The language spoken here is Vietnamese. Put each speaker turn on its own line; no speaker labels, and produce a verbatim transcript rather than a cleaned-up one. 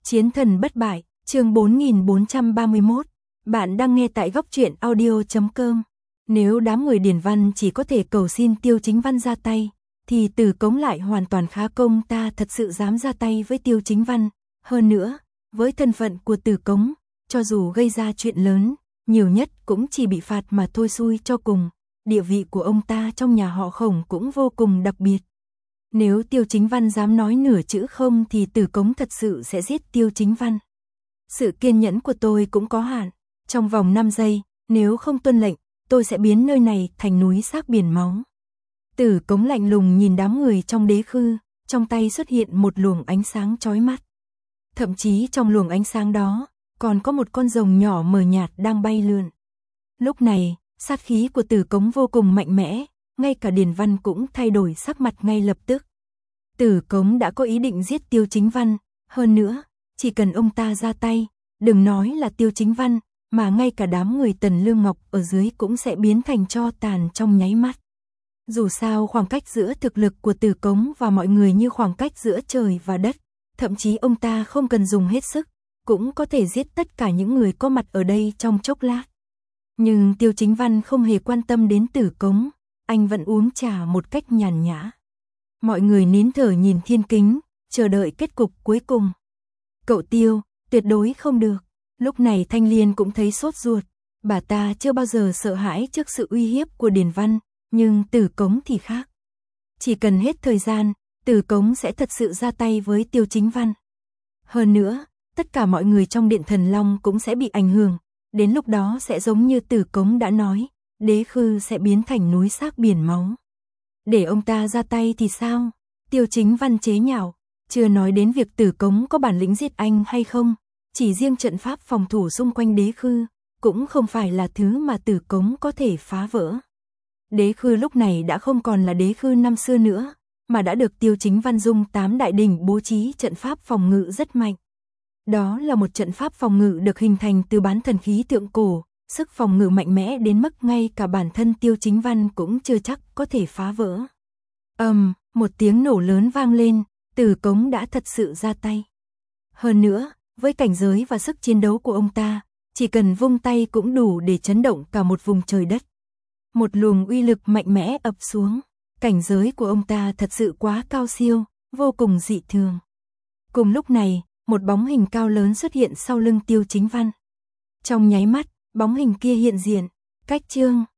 Chiến thần bất bại, chương bốn nghìn bốn trăm ba mươi mốt. Bạn đang nghe tại góc truyện audio chấm com. Nếu đám người Điền Văn chỉ có thể cầu xin Tiêu Chính Văn ra tay, thì Từ Cống lại hoàn toàn khá công. Ta thật sự dám ra tay với Tiêu Chính Văn. Hơn nữa, với thân phận của Từ Cống, cho dù gây ra chuyện lớn, nhiều nhất cũng chỉ bị phạt mà thôi. Xui cho cùng, địa vị của ông ta trong nhà họ Khổng cũng vô cùng đặc biệt. Nếu Tiêu Chính Văn dám nói nửa chữ không thì Từ Cống thật sự sẽ giết Tiêu Chính Văn. Sự kiên nhẫn của tôi cũng có hạn. Trong vòng năm giây, nếu không tuân lệnh, tôi sẽ biến nơi này thành núi xác biển máu. Từ Cống lạnh lùng nhìn đám người trong đế khư, trong tay xuất hiện một luồng ánh sáng chói mắt. Thậm chí trong luồng ánh sáng đó, còn có một con rồng nhỏ mờ nhạt đang bay lượn. Lúc này, sát khí của Từ Cống vô cùng mạnh mẽ, ngay cả Điền Văn cũng thay đổi sắc mặt ngay lập tức. Từ Cống đã có ý định giết Tiêu Chính Văn, hơn nữa, chỉ cần ông ta ra tay, đừng nói là Tiêu Chính Văn, mà ngay cả đám người Tần Lương Ngọc ở dưới cũng sẽ biến thành tro tàn trong nháy mắt. Dù sao khoảng cách giữa thực lực của Từ Cống và mọi người như khoảng cách giữa trời và đất, thậm chí ông ta không cần dùng hết sức, cũng có thể giết tất cả những người có mặt ở đây trong chốc lát. Nhưng Tiêu Chính Văn không hề quan tâm đến Từ Cống, anh vẫn uống trà một cách nhàn nhã. Mọi người nín thở nhìn thiên kính, chờ đợi kết cục cuối cùng. Cậu Tiêu, tuyệt đối không được. Lúc này Thanh Liên cũng thấy sốt ruột. Bà ta chưa bao giờ sợ hãi trước sự uy hiếp của Điền Văn, nhưng Từ Cống thì khác. Chỉ cần hết thời gian, Từ Cống sẽ thật sự ra tay với Tiêu Chính Văn. Hơn nữa, tất cả mọi người trong Điện Thần Long cũng sẽ bị ảnh hưởng. Đến lúc đó sẽ giống như Từ Cống đã nói, đế khư sẽ biến thành núi xác biển máu. Để ông ta ra tay thì sao? Tiêu Chính Văn chế nhạo, chưa nói đến việc Từ Cống có bản lĩnh giết anh hay không, chỉ riêng trận pháp phòng thủ xung quanh đế khư, cũng không phải là thứ mà Từ Cống có thể phá vỡ. Đế khư lúc này đã không còn là đế khư năm xưa nữa, mà đã được Tiêu Chính Văn dung tám đại đỉnh bố trí trận pháp phòng ngự rất mạnh. Đó là một trận pháp phòng ngự được hình thành từ bán thần khí thượng cổ, sức phòng ngự mạnh mẽ đến mức ngay cả bản thân Tiêu Chính Văn cũng chưa chắc có thể phá vỡ. Ầm, um, một tiếng nổ lớn vang lên, Từ Cống đã thật sự ra tay. Hơn nữa, với cảnh giới và sức chiến đấu của ông ta, chỉ cần vung tay cũng đủ để chấn động cả một vùng trời đất. Một luồng uy lực mạnh mẽ ập xuống, cảnh giới của ông ta thật sự quá cao siêu, vô cùng dị thường. Cùng lúc này, một bóng hình cao lớn xuất hiện sau lưng Tiêu Chính Văn. Trong nháy mắt, bóng hình kia hiện diện, cách chương.